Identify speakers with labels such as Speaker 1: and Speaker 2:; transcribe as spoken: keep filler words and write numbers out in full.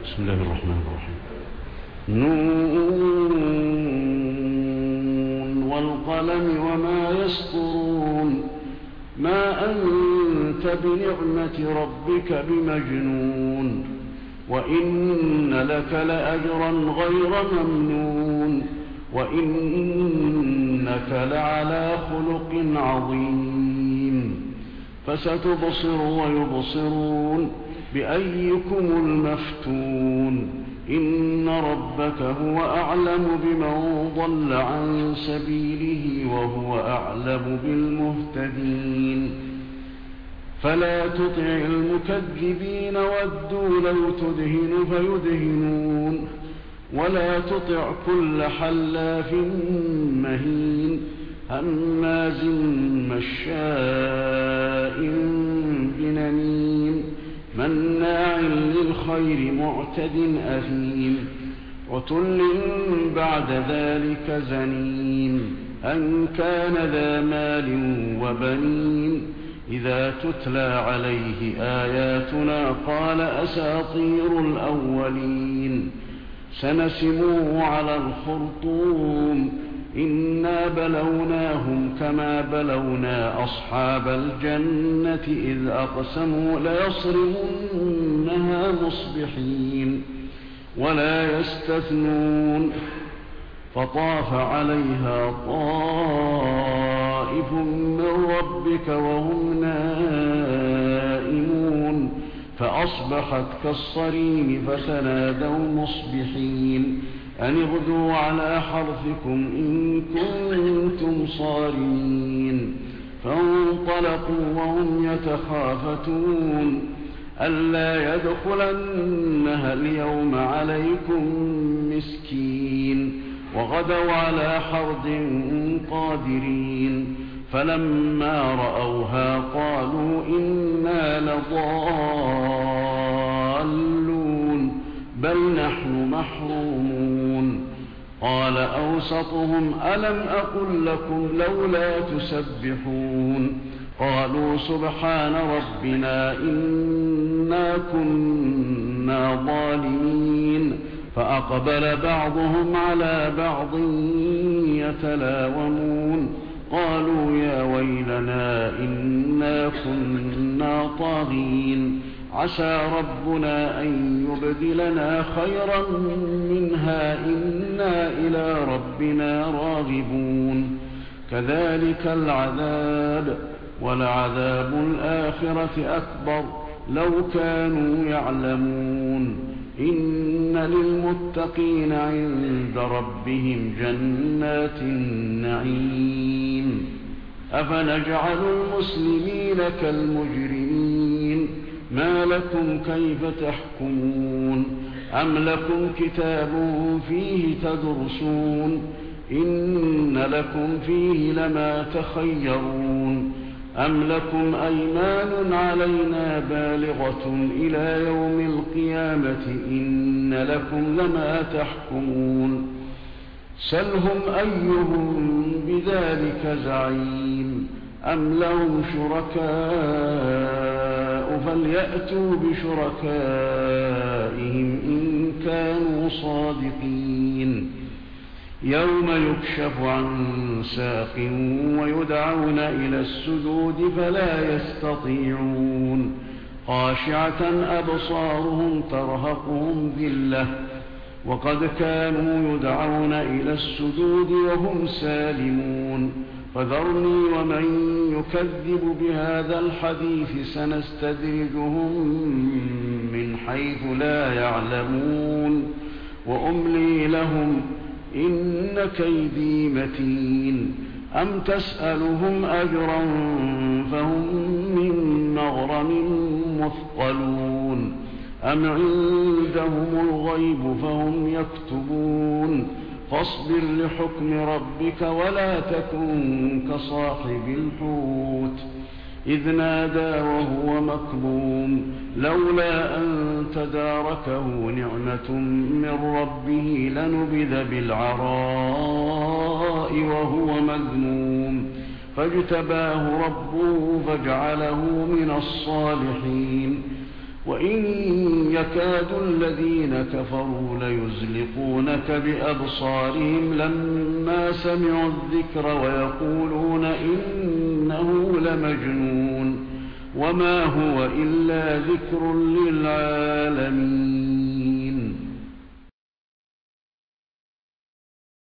Speaker 1: بسم الله الرحمن الرحيم. نون والقلم وما يسطرون ما أنت بنعمة ربك بمجنون وإن لك لأجرا غير ممنون وإنك لعلى خلق عظيم فستبصر ويبصرون بأيكم المفتون إن ربك هو أعلم بمن ضل عن سبيله وهو أعلم بالمهتدين فلا تطع المكذبين ودوا لو تدهن فيدهنون ولا تطع كل حلاف مهين هماز مشاء بنميم مناع للخير معتد أثيم عتل بعد ذلك زنيم أن كان ذا مال وبنين إذا تتلى عليه آياتنا قال أساطير الأولين سنسموه على الخرطوم إنا بلوناهم كما بلونا أصحاب الجنة إذ أقسموا ليصرمنها مصبحين ولا يستثنون فطاف عليها طائف من ربك وهم نائمون فأصبحت كالصريم فتنادوا مصبحين أن اغدوا على حرثكم إن كنتم صارمين فانطلقوا وهم يتخافتون ألا يدخلنها اليوم عليكم مسكين وغدوا على حرد قادرين فلما رأوها قالوا إنا لضالون بل نحن محرومون قال أوسطهم ألم أقل لكم لولا تسبحون قالوا سبحان ربنا إنا كنا ظالمين فأقبل بعضهم على بعض يتلاومون قالوا يا ويلنا إنا كنا طاغين عسى ربنا أن يبدلنا خيرا منها إنا إلى ربنا راغبون كذلك العذاب ولعذاب الآخرة أكبر لو كانوا يعلمون إن للمتقين عند ربهم جنات النعيم أفنجعل المسلمين كالمجرمين ما لكم كيف تحكمون أم لكم كتاب فيه تدرسون إن لكم فيه لما تخيرون أم لكم أيمان علينا بالغة إلى يوم القيامة إن لكم لما تحكمون سلهم أيهم بذلك زعيم أم لهم شركاء فليأتوا بشركائهم إن كانوا صادقين يوم يكشف عن ساق ويدعون إلى السجود فلا يستطيعون خاشعة أبصارهم ترهقهم ذلة وقد كانوا يدعون إلى السجود وهم سالمون فذرني ومن يكذب بهذا الحديث سنستدرجهم من حيث لا يعلمون وأملي لهم إن كيدي متين أم تسألهم أجرا فهم من مغرم مثقلون أم عندهم الغيب فهم يكتبون فاصبر لحكم ربك ولا تكن كصاحب الحوت إذ نادى وهو مكظوم لولا أن تداركه نعمة من ربه لنبذ بالعراء وهو مذموم فاجتباه ربه فاجعله من الصالحين وإن يكاد الذين كفروا ليزلقونك بأبصارهم لما سمعوا الذكر ويقولون إنه لمجنون وما هو إلا ذكر للعالمين.